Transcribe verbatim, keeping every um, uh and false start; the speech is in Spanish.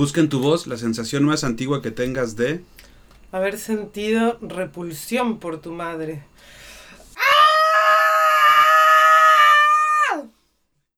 Busca en tu voz la sensación más antigua que tengas de... Haber sentido repulsión por tu madre.